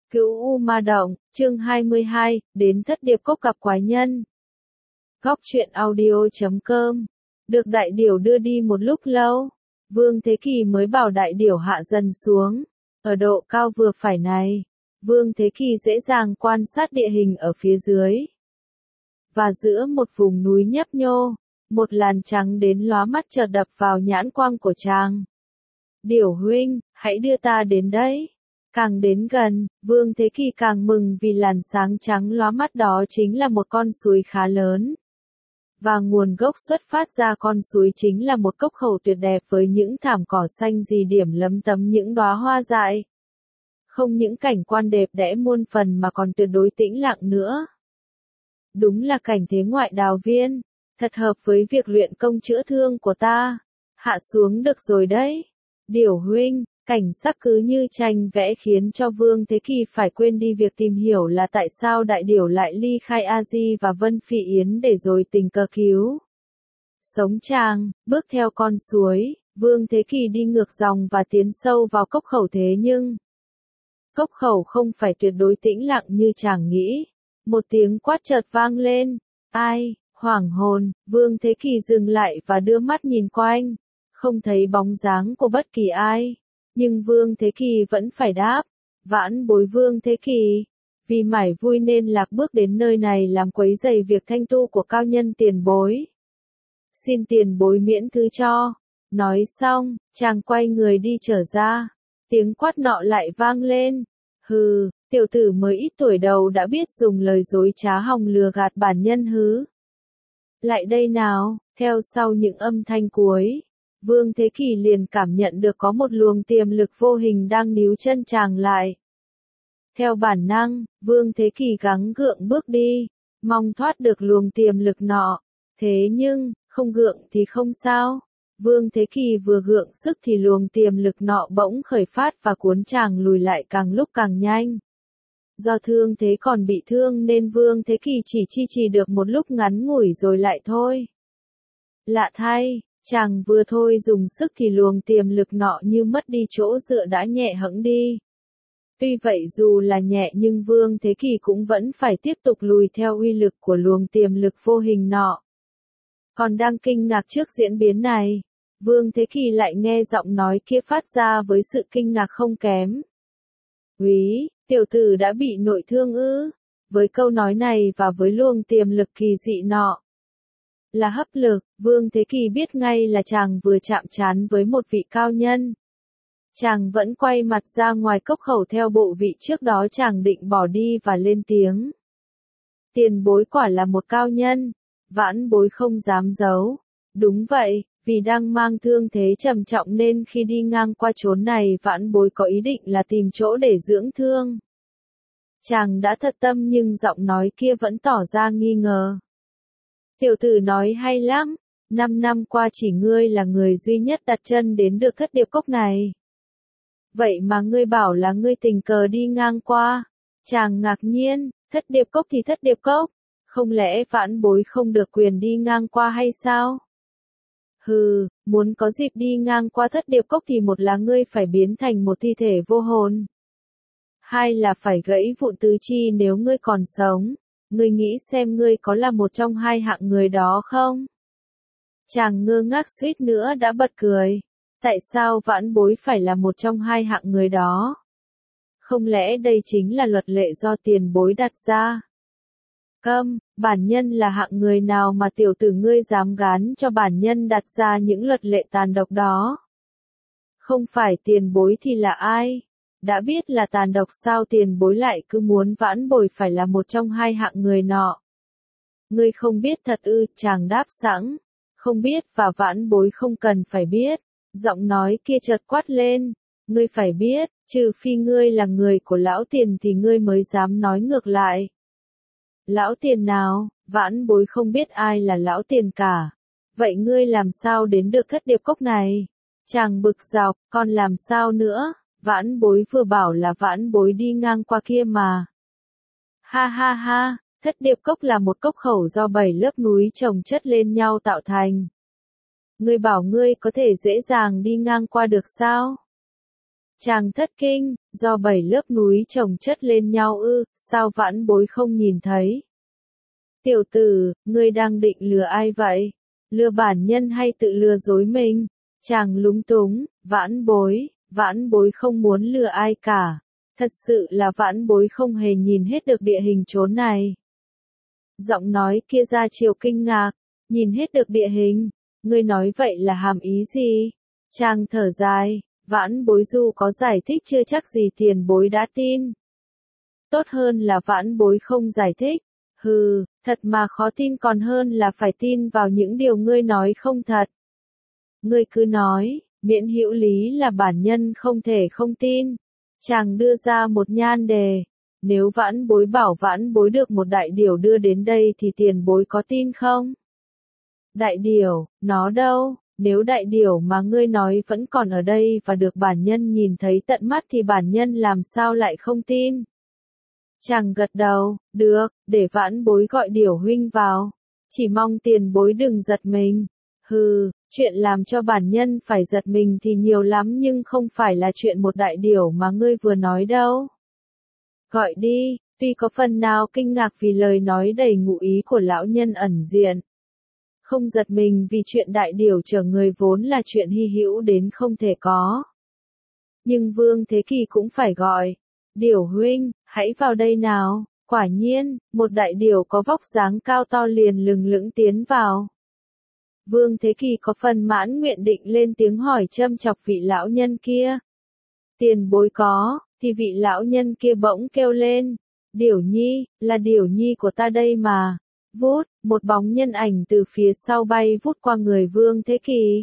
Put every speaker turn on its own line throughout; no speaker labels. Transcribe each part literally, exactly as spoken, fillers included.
Cửu U Ma Động, chương hai mươi hai, đến Thất Điệp Cốc gặp quái nhân. Góc truyện audio chấm com. Được đại điểu đưa đi một lúc lâu, Vương Thế Kỳ mới bảo đại điểu hạ dần xuống. Ở độ cao vừa phải này, Vương Thế Kỳ dễ dàng quan sát địa hình ở phía dưới. Và giữa một vùng núi nhấp nhô, một làn trắng đến lóa mắt chợt đập vào nhãn quang của chàng. Điểu huynh, hãy đưa ta đến đấy. Càng đến gần, Vương Thế Kỳ càng mừng vì làn sáng trắng lóa mắt đó chính là một con suối khá lớn. Và nguồn gốc xuất phát ra con suối chính là một cốc khẩu tuyệt đẹp với những thảm cỏ xanh rì điểm lấm tấm những đóa hoa dại. Không những cảnh quan đẹp đẽ muôn phần mà còn tuyệt đối tĩnh lặng nữa. Đúng là cảnh thế ngoại đào viên, thật hợp với việc luyện công chữa thương của ta. Hạ xuống được rồi đấy. Điểu huynh. Cảnh sắc cứ như tranh vẽ khiến cho Vương Thế Kỳ phải quên đi việc tìm hiểu là tại sao đại điểu lại ly khai A Di và Vân Phỉ Yến để rồi tình cờ cứu sống chàng. Bước theo con suối, Vương Thế Kỳ đi ngược dòng và tiến sâu vào cốc khẩu, thế nhưng cốc khẩu không phải tuyệt đối tĩnh lặng như chàng nghĩ. Một tiếng quát chợt vang lên. Ai? Hoảng hồn, Vương Thế Kỳ dừng lại và đưa mắt nhìn quanh, không thấy bóng dáng của bất kỳ ai. Nhưng Vương Thế Kỳ vẫn phải đáp. Vãn bối Vương Thế Kỳ. Vì mải vui nên lạc bước đến nơi này làm quấy rầy việc thanh tu của cao nhân tiền bối. Xin tiền bối miễn thứ cho. Nói xong, chàng quay người đi trở ra. Tiếng quát nọ lại vang lên. Hừ, tiểu tử mới ít tuổi đầu đã biết dùng lời dối trá hòng lừa gạt bản nhân hứ. Lại đây nào, theo sau những âm thanh cuối. Vương Thế Kỳ liền cảm nhận được có một luồng tiềm lực vô hình đang níu chân chàng lại. Theo bản năng, Vương Thế Kỳ gắng gượng bước đi, mong thoát được luồng tiềm lực nọ. Thế nhưng, không gượng thì không sao. Vương Thế Kỳ vừa gượng sức thì luồng tiềm lực nọ bỗng khởi phát và cuốn chàng lùi lại càng lúc càng nhanh. Do thương thế còn bị thương nên Vương Thế Kỳ chỉ chi trì được một lúc ngắn ngủi rồi lại thôi. Lạ thay. Chàng vừa thôi dùng sức thì luồng tiềm lực nọ như mất đi chỗ dựa đã nhẹ hẫng đi. Tuy vậy dù là nhẹ nhưng Vương Thế Kỳ cũng vẫn phải tiếp tục lùi theo uy lực của luồng tiềm lực vô hình nọ. Còn đang kinh ngạc trước diễn biến này, Vương Thế Kỳ lại nghe giọng nói kia phát ra với sự kinh ngạc không kém. Úy, tiểu tử đã bị nội thương ư? Với câu nói này và với luồng tiềm lực kỳ dị nọ là hấp lực, Vương Thế Kỳ biết ngay là chàng vừa chạm trán với một vị cao nhân. Chàng vẫn quay mặt ra ngoài cốc khẩu theo bộ vị trước đó chàng định bỏ đi và lên tiếng. Tiền bối quả là một cao nhân, vãn bối không dám giấu. Đúng vậy, vì đang mang thương thế trầm trọng nên khi đi ngang qua chốn này vãn bối có ý định là tìm chỗ để dưỡng thương. Chàng đã thật tâm nhưng giọng nói kia vẫn tỏ ra nghi ngờ. Tiểu tử nói hay lắm, năm năm qua chỉ ngươi là người duy nhất đặt chân đến được Thất Điệp Cốc này. Vậy mà ngươi bảo là ngươi tình cờ đi ngang qua. Chàng ngạc nhiên, Thất Điệp Cốc thì Thất Điệp Cốc, không lẽ vãn bối không được quyền đi ngang qua hay sao? Hừ, muốn có dịp đi ngang qua Thất Điệp Cốc thì một là ngươi phải biến thành một thi thể vô hồn. Hai là phải gãy vụn tứ chi nếu ngươi còn sống. Ngươi nghĩ xem ngươi có là một trong hai hạng người đó không? Chàng ngơ ngác suýt nữa đã bật cười. Tại sao vãn bối phải là một trong hai hạng người đó? Không lẽ đây chính là luật lệ do tiền bối đặt ra? Câm, bản nhân là hạng người nào mà tiểu tử ngươi dám gán cho bản nhân đặt ra những luật lệ tàn độc đó? Không phải tiền bối thì là ai? Đã biết là tàn độc sao tiền bối lại cứ muốn vãn bối phải là một trong hai hạng người nọ. Ngươi không biết thật ư? Chàng đáp sẵn. Không biết và vãn bối không cần phải biết. Giọng nói kia chợt quát lên. Ngươi phải biết, trừ phi ngươi là người của lão tiền thì ngươi mới dám nói ngược lại. Lão tiền nào? Vãn bối không biết ai là lão tiền cả. Vậy ngươi làm sao đến được Thất Điệp Cốc này? Chàng bực dọc, còn làm sao nữa? Vãn bối vừa bảo là vãn bối đi ngang qua kia mà. Ha ha ha, Thất Điệp Cốc là một cốc khẩu do bảy lớp núi chồng chất lên nhau tạo thành. Ngươi bảo ngươi có thể dễ dàng đi ngang qua được sao? Chàng thất kinh, do bảy lớp núi chồng chất lên nhau ư, sao vãn bối không nhìn thấy? Tiểu tử, ngươi đang định lừa ai vậy? Lừa bản nhân hay tự lừa dối mình? Chàng lúng túng, vãn bối, vãn bối không muốn lừa ai cả. Thật sự là vãn bối không hề nhìn hết được địa hình chốn này. Giọng nói kia ra chiều kinh ngạc, nhìn hết được địa hình, ngươi nói vậy là hàm ý gì? Chàng thở dài, vãn bối dù có giải thích chưa chắc gì tiền bối đã tin. Tốt hơn là vãn bối không giải thích. Hừ, thật mà khó tin còn hơn là phải tin vào những điều ngươi nói không thật. Ngươi cứ nói, miễn hữu lý là bản nhân không thể không tin. Chàng đưa ra một nhan đề. Nếu vãn bối bảo vãn bối được một đại điểu đưa đến đây thì tiền bối có tin không? Đại điểu, nó đâu? Nếu đại điểu mà ngươi nói vẫn còn ở đây và được bản nhân nhìn thấy tận mắt thì bản nhân làm sao lại không tin? Chàng gật đầu, được, để vãn bối gọi điểu huynh vào. Chỉ mong tiền bối đừng giật mình. Hừ, chuyện làm cho bản nhân phải giật mình thì nhiều lắm nhưng không phải là chuyện một đại điểu mà ngươi vừa nói đâu. Gọi đi, tuy có phần nào kinh ngạc vì lời nói đầy ngụ ý của lão nhân ẩn diện. Không giật mình vì chuyện đại điểu chở người vốn là chuyện hy hữu đến không thể có. Nhưng Vương Thế Kỳ cũng phải gọi. Điểu huynh, hãy vào đây nào. Quả nhiên, một đại điểu có vóc dáng cao to liền lừng lững tiến vào. Vương Thế Kỳ có phần mãn nguyện định lên tiếng hỏi châm chọc vị lão nhân kia. Tiền bối có, thì vị lão nhân kia bỗng kêu lên. Điểu nhi, là điểu nhi của ta đây mà. Vút, một bóng nhân ảnh từ phía sau bay vút qua người Vương Thế Kỳ.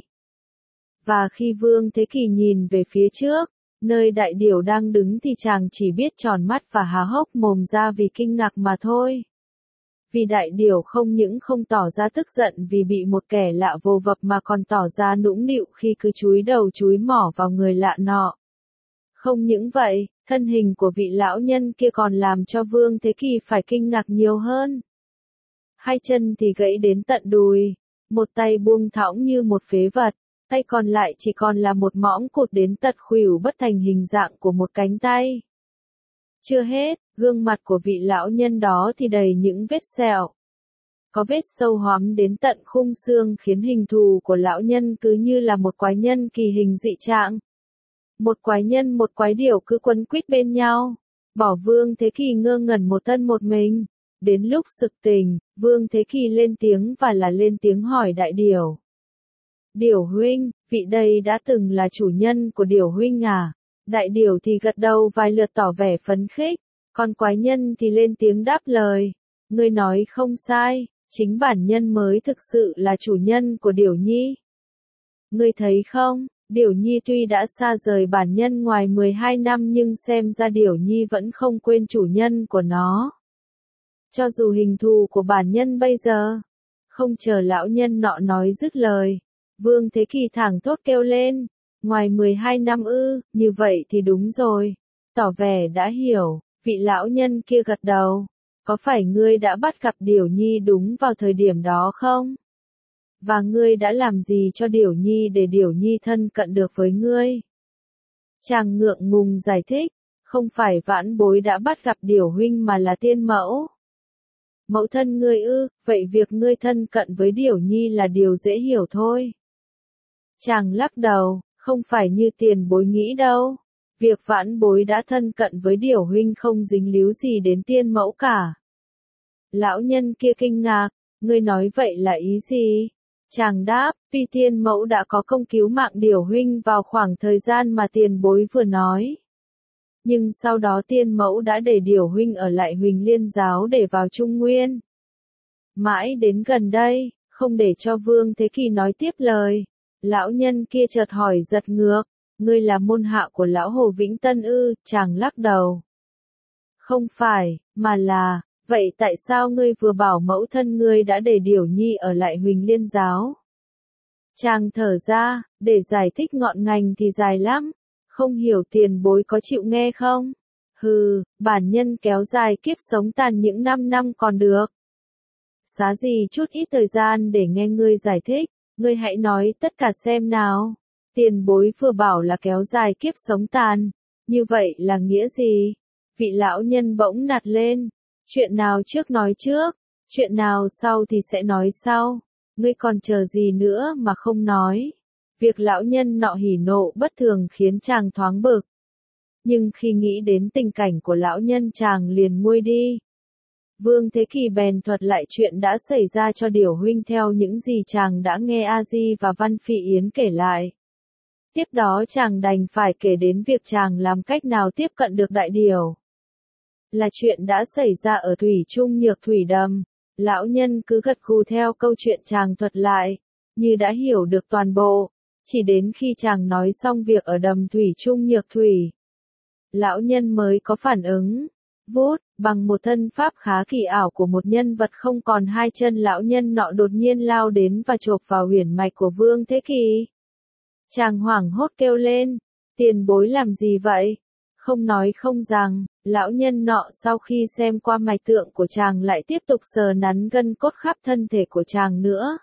Và khi Vương Thế Kỳ nhìn về phía trước, nơi đại điểu đang đứng thì chàng chỉ biết tròn mắt và há hốc mồm ra vì kinh ngạc mà thôi. Vì đại điểu không những không tỏ ra tức giận vì bị một kẻ lạ vô vập mà còn tỏ ra nũng nịu khi cứ chúi đầu chúi mỏ vào người lạ nọ. Không những vậy, thân hình của vị lão nhân kia còn làm cho Vương Thế Kỳ phải kinh ngạc nhiều hơn. Hai chân thì gãy đến tận đùi, một tay buông thõng như một phế vật, tay còn lại chỉ còn là một mõm cụt đến tận khuỷu bất thành hình dạng của một cánh tay. Chưa hết, gương mặt của vị lão nhân đó thì đầy những vết sẹo. Có vết sâu hoắm đến tận khung xương khiến hình thù của lão nhân cứ như là một quái nhân kỳ hình dị trạng. Một quái nhân một quái điểu cứ quấn quýt bên nhau. Bỏ Vương Thế Kỳ ngơ ngẩn một thân một mình. Đến lúc sực tỉnh, Vương Thế Kỳ lên tiếng và là lên tiếng hỏi đại điểu. Điểu huynh, vị đây đã từng là chủ nhân của điểu huynh à? Đại điểu thì gật đầu vài lượt tỏ vẻ phấn khích, còn quái nhân thì lên tiếng đáp lời. Ngươi nói không sai, chính bản nhân mới thực sự là chủ nhân của điểu nhi. Ngươi thấy không, điểu nhi tuy đã xa rời bản nhân ngoài mười hai năm nhưng xem ra điểu nhi vẫn không quên chủ nhân của nó. Cho dù hình thù của bản nhân bây giờ, không chờ lão nhân nọ nói dứt lời, Vương Thế Kỳ thẳng thốt kêu lên, ngoài mười hai năm ư, như vậy thì đúng rồi, tỏ vẻ đã hiểu, vị lão nhân kia gật đầu, có phải ngươi đã bắt gặp điểu nhi đúng vào thời điểm đó không? Và ngươi đã làm gì cho điểu nhi để điểu nhi thân cận được với ngươi? Chàng ngượng ngùng giải thích, không phải vãn bối đã bắt gặp điểu huynh mà là tiên mẫu. Mẫu thân ngươi ư, vậy việc ngươi thân cận với điểu nhi là điều dễ hiểu thôi. Chàng lắc đầu, không phải như tiền bối nghĩ đâu. Việc vãn bối đã thân cận với điểu huynh không dính líu gì đến tiên mẫu cả. Lão nhân kia kinh ngạc, ngươi nói vậy là ý gì? Chàng đáp, tuy tiên mẫu đã có công cứu mạng điểu huynh vào khoảng thời gian mà tiền bối vừa nói. Nhưng sau đó tiên mẫu đã để điểu huynh ở lại Huỳnh Liên giáo để vào Trung Nguyên. Mãi đến gần đây, không để cho Vương Thế Kỳ nói tiếp lời, lão nhân kia chợt hỏi giật ngược, ngươi là môn hạ của lão Hồ Vĩnh Tân ư? Chàng lắc đầu. Không phải, mà là, vậy tại sao ngươi vừa bảo mẫu thân ngươi đã để điểu nhi ở lại Huỳnh Liên giáo? Chàng thở ra, để giải thích ngọn ngành thì dài lắm. Không hiểu tiền bối có chịu nghe không? Hừ, bản nhân kéo dài kiếp sống tàn những năm năm còn được. Xá gì chút ít thời gian để nghe ngươi giải thích, ngươi hãy nói tất cả xem nào. Tiền bối vừa bảo là kéo dài kiếp sống tàn, như vậy là nghĩa gì? Vị lão nhân bỗng nạt lên, chuyện nào trước nói trước, chuyện nào sau thì sẽ nói sau, ngươi còn chờ gì nữa mà không nói. Việc lão nhân nọ hỉ nộ bất thường khiến chàng thoáng bực. Nhưng khi nghĩ đến tình cảnh của lão nhân chàng liền nguôi đi. Vương Thế Kỳ bèn thuật lại chuyện đã xảy ra cho Điểu huynh theo những gì chàng đã nghe A Di và Văn Phỉ Yến kể lại. Tiếp đó chàng đành phải kể đến việc chàng làm cách nào tiếp cận được đại điểu. Là chuyện đã xảy ra ở Thủy Trung Nhược Thủy Đầm. Lão nhân cứ gật gù theo câu chuyện chàng thuật lại, như đã hiểu được toàn bộ. Chỉ đến khi chàng nói xong việc ở đầm Thủy Trung Nhược Thủy, lão nhân mới có phản ứng. Vút, bằng một thân pháp khá kỳ ảo của một nhân vật không còn hai chân, lão nhân nọ đột nhiên lao đến và chộp vào huyền mạch của Vương Thế Kỳ. Chàng hoảng hốt kêu lên, tiền bối làm gì vậy? Không nói không rằng, lão nhân nọ sau khi xem qua mạch tượng của chàng lại tiếp tục sờ nắn gân cốt khắp thân thể của chàng nữa.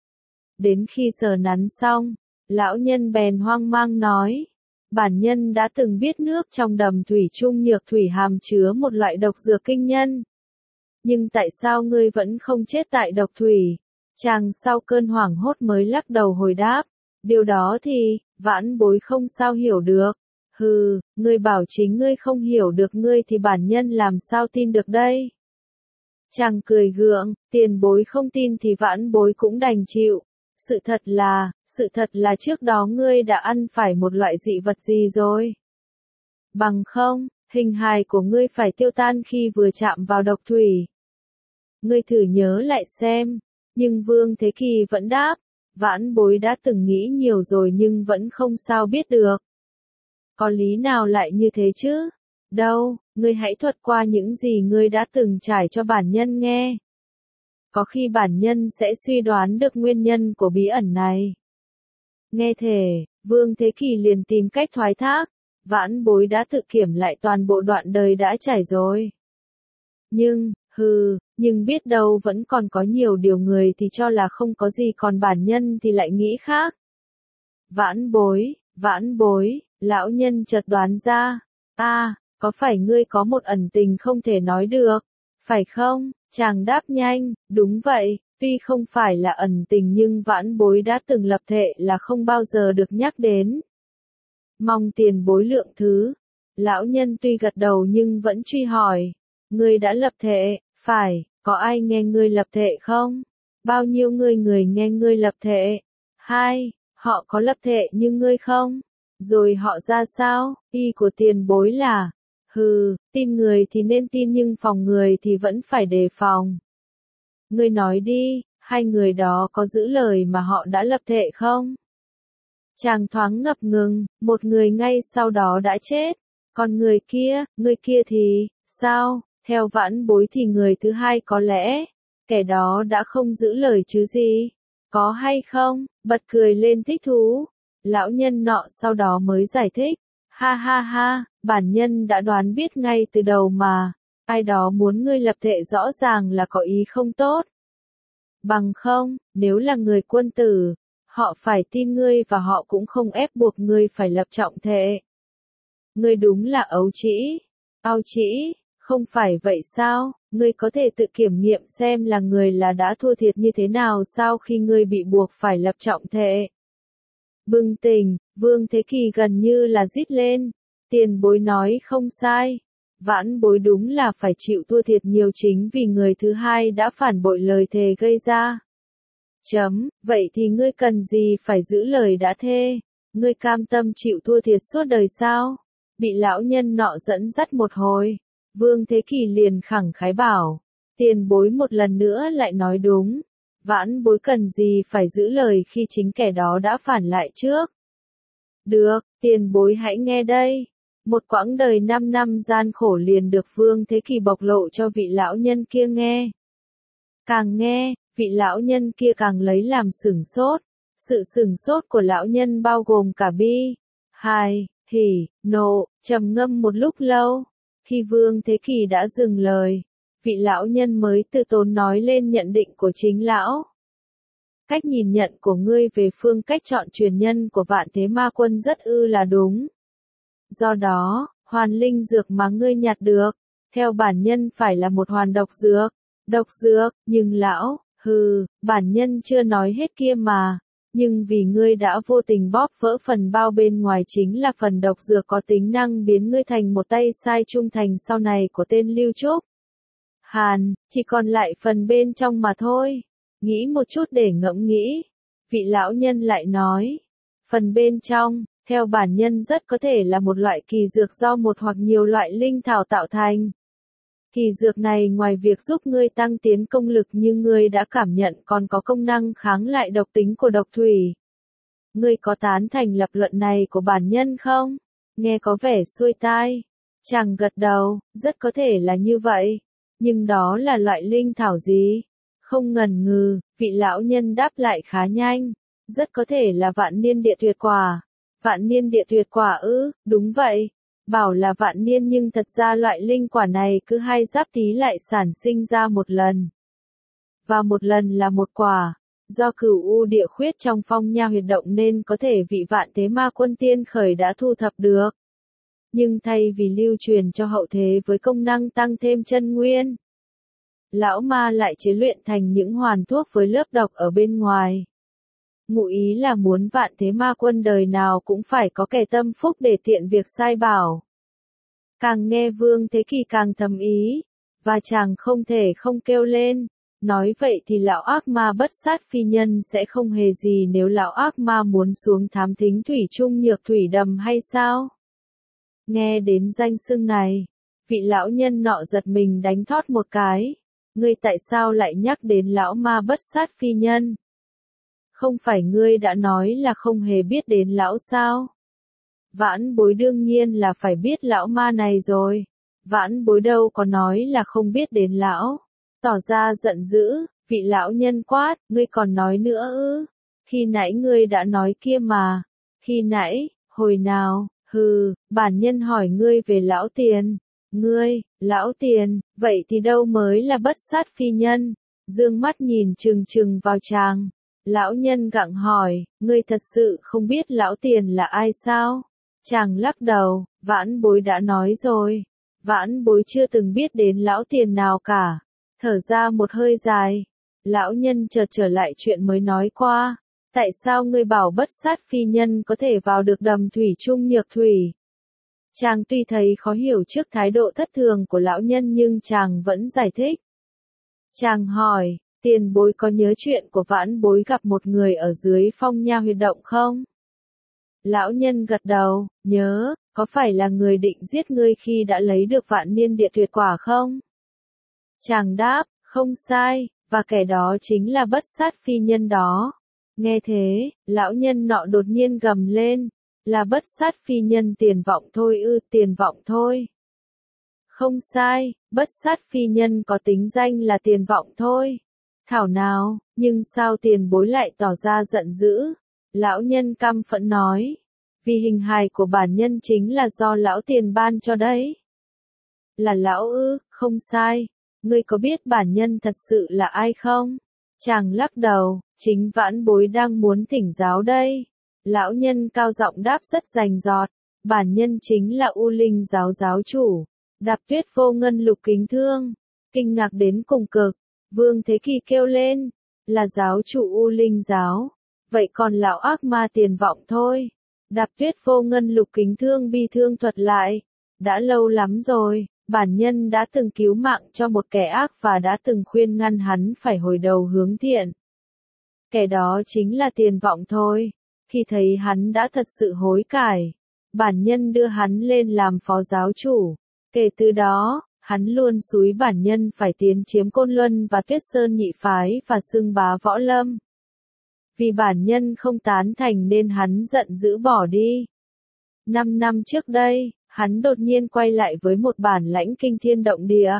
Đến khi sờ nắn xong, lão nhân bèn hoang mang nói, bản nhân đã từng biết nước trong đầm Thủy Trung Nhược Thủy hàm chứa một loại độc dược kinh nhân. Nhưng tại sao ngươi vẫn không chết tại độc thủy? Chàng sau cơn hoảng hốt mới lắc đầu hồi đáp, điều đó thì, vãn bối không sao hiểu được. Hừ, ngươi bảo chính ngươi không hiểu được, ngươi thì bản nhân làm sao tin được đây? Chàng cười gượng, tiền bối không tin thì vãn bối cũng đành chịu. Sự thật là, sự thật là trước đó ngươi đã ăn phải một loại dị vật gì rồi? Bằng không, hình hài của ngươi phải tiêu tan khi vừa chạm vào độc thủy. Ngươi thử nhớ lại xem. Nhưng Vương Thế Kỳ vẫn đáp, vãn bối đã từng nghĩ nhiều rồi nhưng vẫn không sao biết được. Có lý nào lại như thế chứ? Đâu, ngươi hãy thuật qua những gì ngươi đã từng trải cho bản nhân nghe. Có khi bản nhân sẽ suy đoán được nguyên nhân của bí ẩn này. Nghe thể, Vương Thế Kỳ liền tìm cách thoái thác, vãn bối đã tự kiểm lại toàn bộ đoạn đời đã trải rồi. Nhưng, hừ, nhưng biết đâu vẫn còn có nhiều điều người thì cho là không có gì còn bản nhân thì lại nghĩ khác. Vãn bối, vãn bối, lão nhân chợt đoán ra, a, à, có phải ngươi có một ẩn tình không thể nói được, phải không? Chàng đáp nhanh, đúng vậy, tuy không phải là ẩn tình nhưng vãn bối đã từng lập thệ là không bao giờ được nhắc đến. Mong tiền bối lượng thứ. Lão nhân tuy gật đầu nhưng vẫn truy hỏi, ngươi đã lập thệ, phải, có ai nghe ngươi lập thệ không? Bao nhiêu người người nghe ngươi lập thệ? Hai, họ có lập thệ như ngươi không? Rồi họ ra sao? Ý của tiền bối là, hừ, tin người thì nên tin nhưng phòng người thì vẫn phải đề phòng. Ngươi nói đi, hai người đó có giữ lời mà họ đã lập thệ không? Chàng thoáng ngập ngừng, một người ngay sau đó đã chết. Còn người kia, người kia thì, sao? Theo vãn bối thì người thứ hai có lẽ, kẻ đó đã không giữ lời chứ gì? Có hay không? Bật cười lên thích thú. Lão nhân nọ sau đó mới giải thích. Ha ha ha, bản nhân đã đoán biết ngay từ đầu mà. Ai đó muốn ngươi lập thệ rõ ràng là có ý không tốt. Bằng không, nếu là người quân tử, họ phải tin ngươi và họ cũng không ép buộc ngươi phải lập trọng thệ. Ngươi đúng là ấu trĩ. Áo trĩ, không phải vậy sao? Ngươi có thể tự kiểm nghiệm xem là người là đã thua thiệt như thế nào sau khi ngươi bị buộc phải lập trọng thệ. Bừng tỉnh, Vương Thế Kỳ gần như là rít lên. Tiền bối nói không sai. Vãn bối đúng là phải chịu thua thiệt nhiều chính vì người thứ hai đã phản bội lời thề gây ra. Chấm, vậy thì ngươi cần gì phải giữ lời đã thề? Ngươi cam tâm chịu thua thiệt suốt đời sao? Bị lão nhân nọ dẫn dắt một hồi, Vương Thế Kỳ liền khẳng khái bảo, tiền bối một lần nữa lại nói đúng. Vãn bối cần gì phải giữ lời khi chính kẻ đó đã phản lại trước. Được, tiền bối hãy nghe đây. Một quãng đời năm năm gian khổ liền được Vương Thế Kỳ bộc lộ cho vị lão nhân kia nghe. Càng nghe, vị lão nhân kia càng lấy làm sửng sốt. Sự sửng sốt của lão nhân bao gồm cả bi, hài, hỉ, nộ, trầm ngâm một lúc lâu. Khi Vương Thế Kỳ đã dừng lời, vị lão nhân mới từ tốn nói lên nhận định của chính lão. Cách nhìn nhận của ngươi về phương cách chọn truyền nhân của Vạn Thế Ma Quân rất ư là đúng. Do đó, hoàn linh dược mà ngươi nhặt được, theo bản nhân phải là một hoàn độc dược. Độc dược, nhưng lão, hừ, bản nhân chưa nói hết kia mà. Nhưng vì ngươi đã vô tình bóp vỡ phần bao bên ngoài chính là phần độc dược có tính năng biến ngươi thành một tay sai trung thành sau này của tên Lưu Trúc. Hàn, chỉ còn lại phần bên trong mà thôi. Nghĩ một chút để ngẫm nghĩ. Vị lão nhân lại nói. Phần bên trong, theo bản nhân rất có thể là một loại kỳ dược do một hoặc nhiều loại linh thảo tạo thành. Kỳ dược này ngoài việc giúp ngươi tăng tiến công lực như ngươi đã cảm nhận còn có công năng kháng lại độc tính của độc thủy. Ngươi có tán thành lập luận này của bản nhân không? Nghe có vẻ xuôi tai. Chàng gật đầu, rất có thể là như vậy. Nhưng đó là loại linh thảo gì? Không ngần ngừ, vị lão nhân đáp lại khá nhanh. Rất có thể là vạn niên địa tuyệt quả. Vạn niên địa tuyệt quả ư, đúng vậy. Bảo là vạn niên nhưng thật ra loại linh quả này cứ hai giáp tí lại sản sinh ra một lần. Và một lần là một quả. Do cửu u địa khuyết trong phong nha huyệt động nên có thể vị Vạn Thế Ma Quân tiên khởi đã thu thập được. Nhưng thay vì lưu truyền cho hậu thế với công năng tăng thêm chân nguyên, lão ma lại chế luyện thành những hoàn thuốc với lớp độc ở bên ngoài. Ngụ ý là muốn Vạn Thế Ma Quân đời nào cũng phải có kẻ tâm phúc để tiện việc sai bảo. Càng nghe Vương Thế Kỳ càng thầm ý, và chàng không thể không kêu lên. Nói vậy thì lão ác ma bất sát phi nhân sẽ không hề gì nếu lão ác ma muốn xuống thám thính thủy trung nhược thủy đầm hay sao? Nghe đến danh xưng này, vị lão nhân nọ giật mình đánh thót một cái. Ngươi tại sao lại nhắc đến lão ma bất sát phi nhân? Không phải ngươi đã nói là không hề biết đến lão sao? Vãn bối đương nhiên là phải biết lão ma này rồi. Vãn bối đâu có nói là không biết đến lão. Tỏ ra giận dữ, vị lão nhân quát, ngươi còn nói nữa ư? Khi nãy ngươi đã nói kia mà. Khi nãy, hồi nào, hừ, bản nhân hỏi ngươi về lão tiền. Ngươi, lão tiền, vậy thì đâu mới là bất sát phi nhân? Dương mắt nhìn trừng trừng vào chàng. Lão nhân gặng hỏi, ngươi thật sự không biết lão tiền là ai sao? Chàng lắc đầu, vãn bối đã nói rồi. Vãn bối chưa từng biết đến lão tiền nào cả. Thở ra một hơi dài. Lão nhân chợt trở lại chuyện mới nói qua. Tại sao ngươi bảo bất sát phi nhân có thể vào được đầm thủy trung nhược thủy? Chàng tuy thấy khó hiểu trước thái độ thất thường của lão nhân nhưng chàng vẫn giải thích. Chàng hỏi, tiền bối có nhớ chuyện của vãn bối gặp một người ở dưới phong nha huyệt động không? Lão nhân gật đầu, nhớ, có phải là người định giết ngươi khi đã lấy được vạn niên địa tuyệt quả không? Chàng đáp, không sai, và kẻ đó chính là bất sát phi nhân đó. Nghe thế, lão nhân nọ đột nhiên gầm lên, là bất sát phi nhân tiền vọng thôi ư, tiền vọng thôi. Không sai, bất sát phi nhân có tính danh là tiền vọng thôi. Thảo nào, nhưng sao tiền bối lại tỏ ra giận dữ? Lão nhân căm phẫn nói, vì hình hài của bản nhân chính là do lão tiền ban cho đấy. Là lão ư, không sai. Ngươi có biết bản nhân thật sự là ai không? Chàng lắc đầu, chính vãn bối đang muốn thỉnh giáo đây. Lão nhân cao giọng đáp rất rành rọt, bản nhân chính là U Linh giáo giáo chủ. Đạp Tuyết Vô Ngân Lục Kính Thương. Kinh ngạc đến cùng cực, Vương Thế Kỳ kêu lên, là giáo chủ U Linh giáo. Vậy còn lão ác ma tiền vọng thôi. Đạp Tuyết Vô Ngân Lục Kính Thương bi thương thuật lại. Đã lâu lắm rồi, bản nhân đã từng cứu mạng cho một kẻ ác và đã từng khuyên ngăn hắn phải hồi đầu hướng thiện. Kẻ đó chính là tiền vọng thôi. Khi thấy hắn đã thật sự hối cải, bản nhân đưa hắn lên làm phó giáo chủ. Kể từ đó, hắn luôn xúi bản nhân phải tiến chiếm Côn Luân và Tuyết Sơn nhị phái và xưng bá võ lâm. Vì bản nhân không tán thành nên hắn giận dữ bỏ đi. Năm năm trước đây, hắn đột nhiên quay lại với một bản lãnh kinh thiên động địa.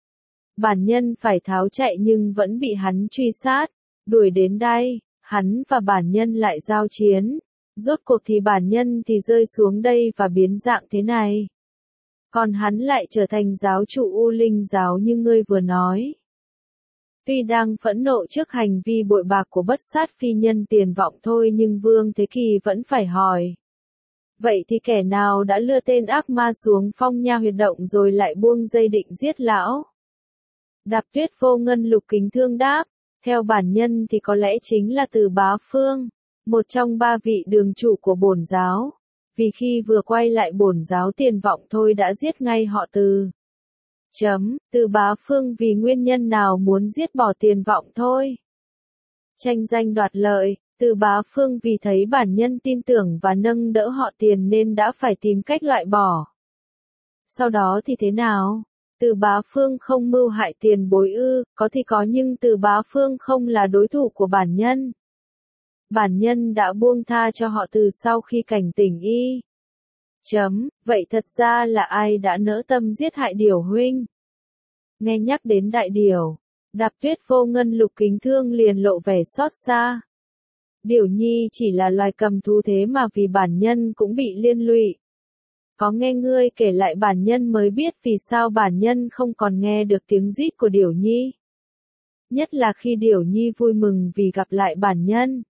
Bản nhân phải tháo chạy nhưng vẫn bị hắn truy sát, đuổi đến đây, hắn và bản nhân lại giao chiến. Rốt cuộc thì bản nhân thì rơi xuống đây và biến dạng thế này. Còn hắn lại trở thành giáo chủ U Linh giáo như ngươi vừa nói. Tuy đang phẫn nộ trước hành vi bội bạc của bất sát phi nhân Tiền Vọng thôi nhưng Vương Thế Kỳ vẫn phải hỏi. Vậy thì kẻ nào đã lừa tên ác ma xuống Phong Nha huyệt động rồi lại buông dây định giết lão? Đạp Tuyết Vô Ngân Lục Kính Thương đáp, theo bản nhân thì có lẽ chính là Từ Bá Phương, một trong ba vị đường chủ của bổn giáo, vì khi vừa quay lại bổn giáo Tiền Vọng thôi đã giết ngay họ Từ. Chấm, Từ Bá Phương vì nguyên nhân nào muốn giết bỏ Tiền Vọng thôi? Tranh danh đoạt lợi, Từ Bá Phương vì thấy bản nhân tin tưởng và nâng đỡ họ Tiền nên đã phải tìm cách loại bỏ. Sau đó thì thế nào? Từ Bá Phương không mưu hại tiền bối ư, có thì có nhưng Từ Bá Phương không là đối thủ của bản nhân. Bản nhân đã buông tha cho họ Từ sau khi cảnh tỉnh y. Chấm, vậy thật ra là ai đã nỡ tâm giết hại Điểu huynh? Nghe nhắc đến Đại Điểu, Đạp Tuyết Vô Ngân Lục Kính Thương liền lộ vẻ xót xa. Điểu nhi chỉ là loài cầm thú thế mà vì bản nhân cũng bị liên lụy. Có nghe ngươi kể lại bản nhân mới biết vì sao bản nhân không còn nghe được tiếng rít của Điểu nhi. Nhất là khi Điểu nhi vui mừng vì gặp lại bản nhân.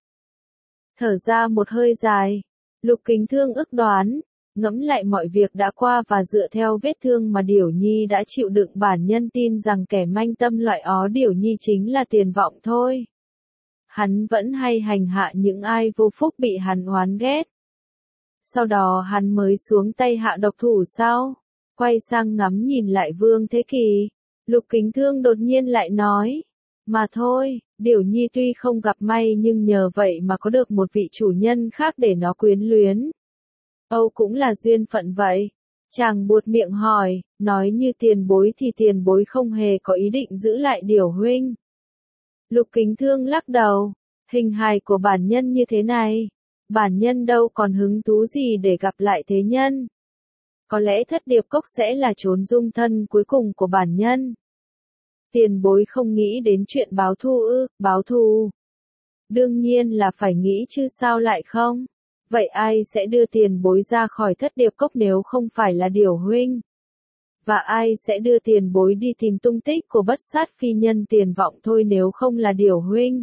Thở ra một hơi dài, Lục Kính Thương ức đoán, ngẫm lại mọi việc đã qua và dựa theo vết thương mà Điểu nhi đã chịu đựng bản nhân tin rằng kẻ manh tâm loại ó Điểu nhi chính là Tiền Vọng thôi. Hắn vẫn hay hành hạ những ai vô phúc bị hắn oán ghét. Sau đó hắn mới xuống tay hạ độc thủ sao? Quay sang ngắm nhìn lại Vương Thế Kỳ, Lục Kính Thương đột nhiên lại nói, mà thôi, Điểu nhi tuy không gặp may nhưng nhờ vậy mà có được một vị chủ nhân khác để nó quyến luyến. Âu cũng là duyên phận vậy. Chàng buột miệng hỏi, nói như tiền bối thì tiền bối không hề có ý định giữ lại Điểu huynh. Lục Kính Thương lắc đầu, hình hài của bản nhân như thế này, bản nhân đâu còn hứng thú gì để gặp lại thế nhân. Có lẽ Thất Điệp Cốc sẽ là chốn dung thân cuối cùng của bản nhân. Tiền bối không nghĩ đến chuyện báo thù ư, báo thù. Đương nhiên là phải nghĩ chứ sao lại không? Vậy ai sẽ đưa tiền bối ra khỏi Thất Điệp Cốc nếu không phải là Điểu huynh? Và ai sẽ đưa tiền bối đi tìm tung tích của bất sát phi nhân Tiền Vọng thôi nếu không là Điểu huynh?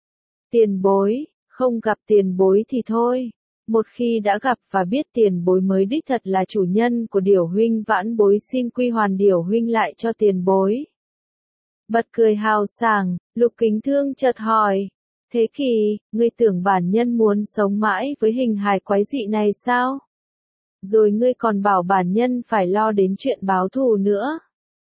Tiền bối, không gặp tiền bối thì thôi. Một khi đã gặp và biết tiền bối mới đích thật là chủ nhân của Điểu huynh, vãn bối xin quy hoàn Điểu huynh lại cho tiền bối. Bật cười hào sảng, Lục Kính Thương chợt hỏi, Thế Kỳ, ngươi tưởng bản nhân muốn sống mãi với hình hài quái dị này sao? Rồi ngươi còn bảo bản nhân phải lo đến chuyện báo thù nữa.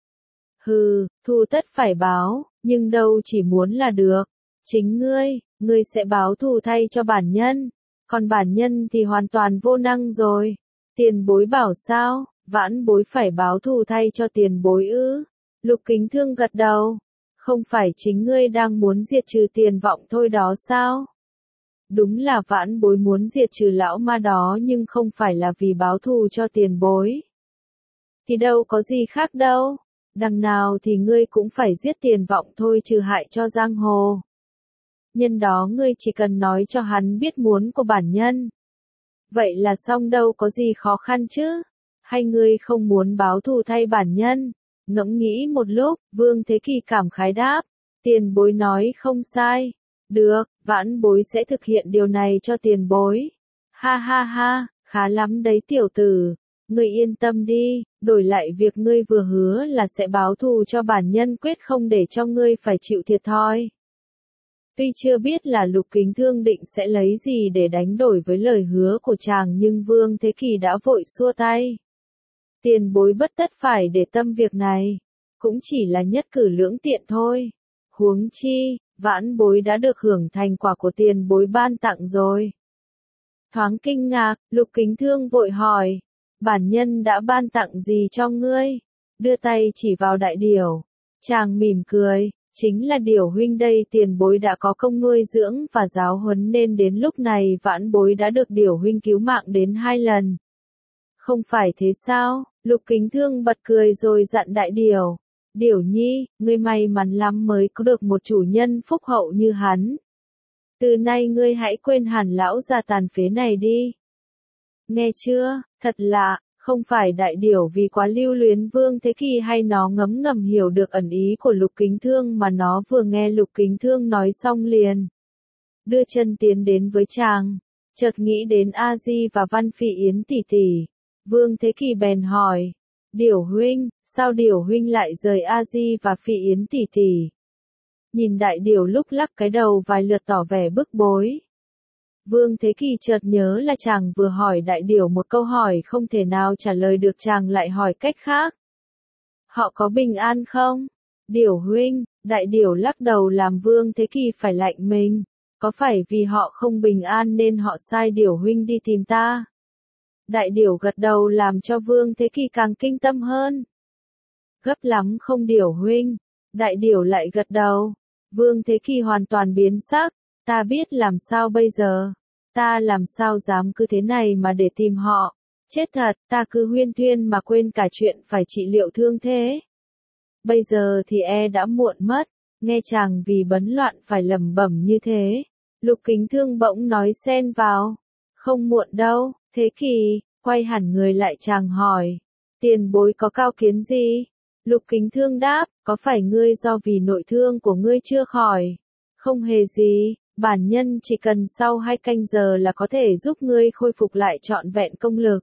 Hừ, thù tất phải báo, nhưng đâu chỉ muốn là được. Chính ngươi, ngươi sẽ báo thù thay cho bản nhân. Còn bản nhân thì hoàn toàn vô năng rồi. Tiền bối bảo sao, vãn bối phải báo thù thay cho tiền bối ư? Lục Kính Thương gật đầu. Không phải chính ngươi đang muốn diệt trừ Tiền Vọng thôi đó sao? Đúng là vãn bối muốn diệt trừ lão ma đó nhưng không phải là vì báo thù cho tiền bối. Thì đâu có gì khác đâu. Đằng nào thì ngươi cũng phải giết Tiền Vọng thôi trừ hại cho giang hồ. Nhân đó ngươi chỉ cần nói cho hắn biết muốn của bản nhân. Vậy là xong đâu có gì khó khăn chứ? Hay ngươi không muốn báo thù thay bản nhân? Ngẫm nghĩ một lúc, Vương Thế Kỳ cảm khái đáp. Tiền bối nói không sai. Được, vãn bối sẽ thực hiện điều này cho tiền bối. Ha ha ha, khá lắm đấy tiểu tử. Ngươi yên tâm đi, đổi lại việc ngươi vừa hứa là sẽ báo thù cho bản nhân quyết không để cho ngươi phải chịu thiệt thòi. Tuy chưa biết là Lục Kính Thương định sẽ lấy gì để đánh đổi với lời hứa của chàng nhưng Vương Thế Kỳ đã vội xua tay. Tiền bối bất tất phải để tâm việc này, cũng chỉ là nhất cử lưỡng tiện thôi. Huống chi, vãn bối đã được hưởng thành quả của tiền bối ban tặng rồi. Thoáng kinh ngạc, Lục Kính Thương vội hỏi, bản nhân đã ban tặng gì cho ngươi? Đưa tay chỉ vào Đại Điểu. Chàng mỉm cười, chính là Điểu huynh đây, tiền bối đã có công nuôi dưỡng và giáo huấn nên đến lúc này vãn bối đã được Điểu huynh cứu mạng đến hai lần. Không phải thế sao? Lục Kính Thương bật cười rồi dặn Đại Điểu. Điểu nhi, ngươi may mắn lắm mới có được một chủ nhân phúc hậu như hắn. Từ nay ngươi hãy quên hẳn lão già tàn phế này đi. Nghe chưa, thật lạ, Không phải đại điểu vì quá lưu luyến Vương Thế Kỳ hay nó ngấm ngầm hiểu được ẩn ý của Lục Kính Thương mà nó vừa nghe Lục Kính Thương nói xong liền đưa chân tiến đến với chàng, chợt nghĩ đến A Di và Văn Phỉ Yến tỷ tỷ. Vương Thế Kỳ bèn hỏi, Điểu huynh, sao Điểu huynh lại rời A Di và Phỉ Yến tỷ tỷ? Nhìn đại điểu lúc lắc cái đầu vài lượt tỏ vẻ bức bối. Vương Thế Kỳ chợt nhớ là chàng vừa hỏi đại điểu một câu hỏi không thể nào trả lời được, chàng lại hỏi cách khác. Họ có bình an không? Điểu huynh, đại điểu lắc đầu làm Vương Thế Kỳ phải lạnh mình. Có phải vì họ không bình an nên họ sai Điểu huynh đi tìm ta? Đại điểu gật đầu làm cho Vương Thế Kỳ càng kinh tâm hơn. Gấp lắm không Điểu huynh? Đại điểu lại gật đầu. Vương Thế Kỳ hoàn toàn biến sắc. Ta biết làm sao bây giờ? Ta làm sao dám cứ thế này mà để tìm họ? Chết thật, ta cứ huyên thuyên mà quên cả chuyện phải trị liệu thương thế. Bây giờ thì e đã muộn mất. Nghe chàng vì bấn loạn phải lẩm bẩm như thế. Lục Kính Thương bỗng nói xen vào. Không muộn đâu, Thế Kỳ, quay hẳn người lại chàng hỏi. Tiền bối có cao kiến gì? Lục Kính Thương đáp, có phải ngươi do vì nội thương của ngươi chưa khỏi? Không hề gì, bản nhân chỉ cần sau hai canh giờ là có thể giúp ngươi khôi phục lại trọn vẹn công lực.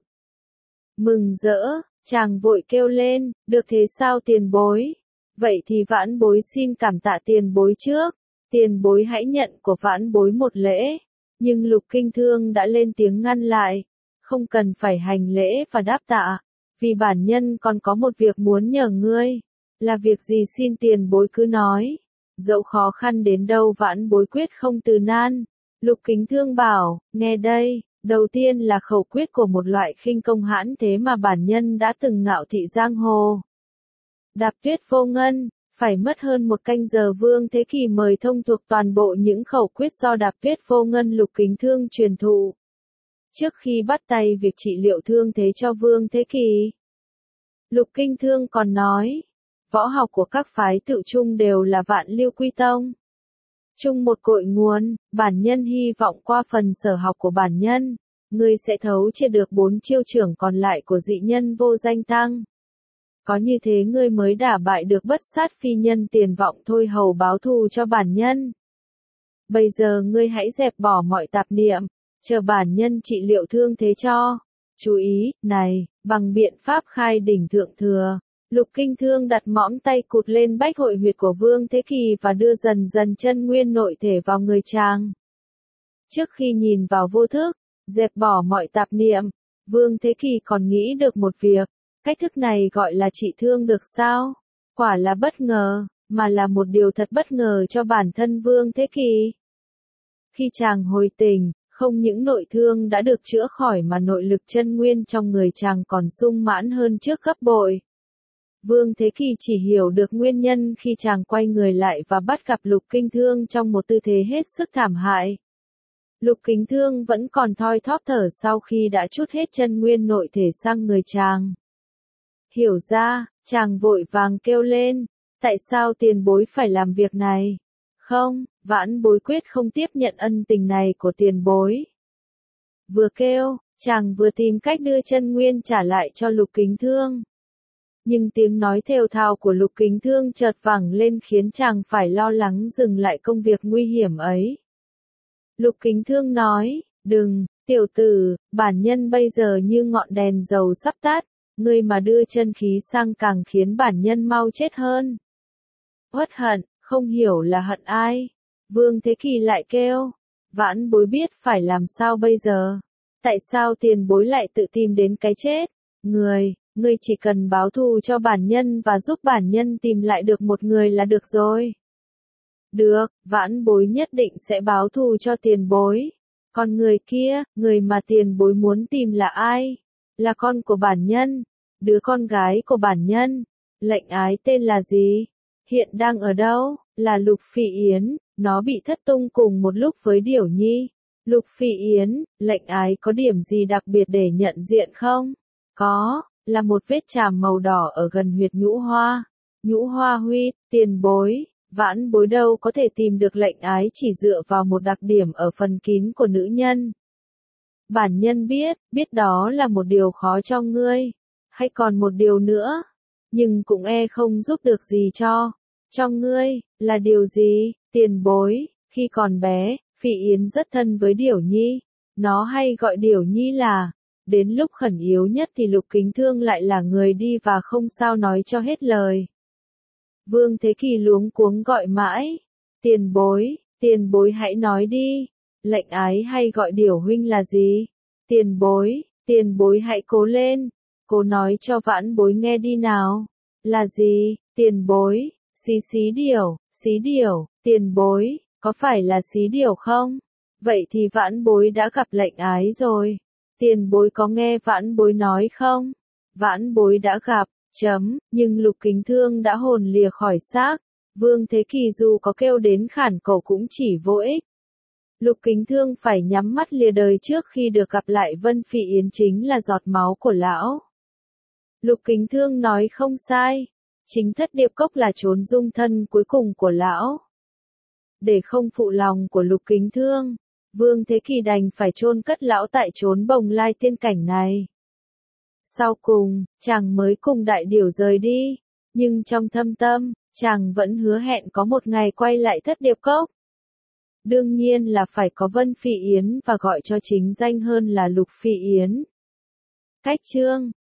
Mừng rỡ, chàng vội kêu lên, được thế sao tiền bối? Vậy thì vãn bối xin cảm tạ tiền bối trước. Tiền bối hãy nhận của vãn bối một lễ. Nhưng Lục Kính Thương đã lên tiếng ngăn lại. Không cần phải hành lễ và đáp tạ. Vì bản nhân còn có một việc muốn nhờ ngươi. Là việc gì xin tiền bối cứ nói. Dẫu khó khăn đến đâu vãn bối quyết không từ nan. Lục Kính Thương bảo, nghe đây, đầu tiên là khẩu quyết của một loại khinh công hãn thế mà bản nhân đã từng ngạo thị giang hồ. Đạp tuyết vô ngân, phải mất hơn một canh giờ Vương Thế Kỳ mời thông thuộc toàn bộ những khẩu quyết do Đạp tuyết vô ngân Lục Kính Thương truyền thụ. Trước khi bắt tay việc trị liệu thương thế cho Vương Thế Kỳ, Lục Kính Thương còn nói, võ học của các phái tự chung đều là vạn lưu quy tông. Chung một cội nguồn, bản nhân hy vọng qua phần sở học của bản nhân, ngươi sẽ thấu triệt được bốn chiêu trưởng còn lại của dị nhân vô danh tăng. Có như thế ngươi mới đả bại được bất sát phi nhân Tiền Vọng Thôi Hầu báo thù cho bản nhân. Bây giờ ngươi hãy dẹp bỏ mọi tạp niệm, chờ bản nhân trị liệu thương thế cho. Chú ý, này, bằng biện pháp khai đỉnh thượng thừa. Lục Kính Thương đặt mõm tay cụt lên bách hội huyệt của Vương Thế Kỳ và đưa dần dần chân nguyên nội thể vào người chàng. Trước khi nhìn vào vô thức, dẹp bỏ mọi tạp niệm, Vương Thế Kỳ còn nghĩ được một việc. Cách thức này gọi là trị thương được sao? Quả là bất ngờ, mà là một điều thật bất ngờ cho bản thân Vương Thế Kỳ. Khi chàng hồi tỉnh, không những nội thương đã được chữa khỏi mà nội lực chân nguyên trong người chàng còn sung mãn hơn trước gấp bội. Vương Thế Kỳ chỉ hiểu được nguyên nhân khi chàng quay người lại và bắt gặp Lục Kính Thương trong một tư thế hết sức thảm hại. Lục Kính Thương vẫn còn thoi thóp thở sau khi đã trút hết chân nguyên nội thể sang người chàng. Hiểu ra, chàng vội vàng kêu lên, tại sao tiền bối phải làm việc này? Không, vãn bối quyết không tiếp nhận ân tình này của tiền bối. Vừa kêu, chàng vừa tìm cách đưa chân nguyên trả lại cho Lục Kính Thương. Nhưng tiếng nói thều thào của Lục Kính Thương chợt vẳng lên khiến chàng phải lo lắng dừng lại công việc nguy hiểm ấy. Lục Kính Thương nói, đừng, tiểu tử, bản nhân bây giờ như ngọn đèn dầu sắp tắt, ngươi mà đưa chân khí sang càng khiến bản nhân mau chết hơn. Uất hận, không hiểu là hận ai? Vương Thế Kỳ lại kêu, vãn bối biết phải làm sao bây giờ? Tại sao tiền bối lại tự tìm đến cái chết? Người, ngươi chỉ cần báo thù cho bản nhân và giúp bản nhân tìm lại được một người là được rồi. Được, vãn bối nhất định sẽ báo thù cho tiền bối. Còn người kia, người mà tiền bối muốn tìm là ai? Là con của bản nhân, đứa con gái của bản nhân. Lệnh ái tên là gì? Hiện đang ở đâu? Là Lục Phỉ Yến, nó bị thất tung cùng một lúc với Điểu Nhi. Lục Phỉ Yến, lệnh ái có điểm gì đặc biệt để nhận diện không? Có, là một vết chàm màu đỏ ở gần huyệt nhũ hoa. Nhũ hoa huyết, tiền bối, vãn bối đâu có thể tìm được lệnh ái chỉ dựa vào một đặc điểm ở phần kín của nữ nhân. Bản nhân biết, biết đó là một điều khó cho ngươi, hay còn một điều nữa, nhưng cũng e không giúp được gì cho, cho ngươi, là điều gì, tiền bối, khi còn bé, Phỉ Yến rất thân với Điểu Nhi, nó hay gọi Điểu Nhi là, đến lúc khẩn yếu nhất thì Lục Kính Thương lại là người đi và không sao nói cho hết lời. Vương Thế Kỳ luống cuống gọi mãi, tiền bối, tiền bối hãy nói đi, lệnh ái hay gọi Điểu huynh là gì, tiền bối, tiền bối hãy cố lên, cố nói cho vãn bối nghe đi nào, là gì, tiền bối, xí xí điểu, xí điểu, tiền bối, có phải là xí điểu không? Vậy thì vãn bối đã gặp lệnh ái rồi, tiền bối có nghe vãn bối nói không? Vãn bối đã gặp, chấm, nhưng Lục Kính Thương đã hồn lìa khỏi xác, Vương Thế Kỳ dù có kêu đến khản cổ cũng chỉ vô ích. Lục Kính Thương phải nhắm mắt lìa đời trước khi được gặp lại Vân Phỉ Yến chính là giọt máu của lão. Lục Kính Thương nói không sai, chính Thất Điệp Cốc là chốn dung thân cuối cùng của lão. Để không phụ lòng của Lục Kính Thương, Vương Thế Kỳ đành phải chôn cất lão tại chốn Bồng Lai tiên cảnh này. Sau cùng, chàng mới cùng đại điểu rời đi, nhưng trong thâm tâm, chàng vẫn hứa hẹn có một ngày quay lại Thất Điệp Cốc. Đương nhiên là phải có Vân Phỉ Yến và gọi cho chính danh hơn là Lục Phỉ Yến. Cách chương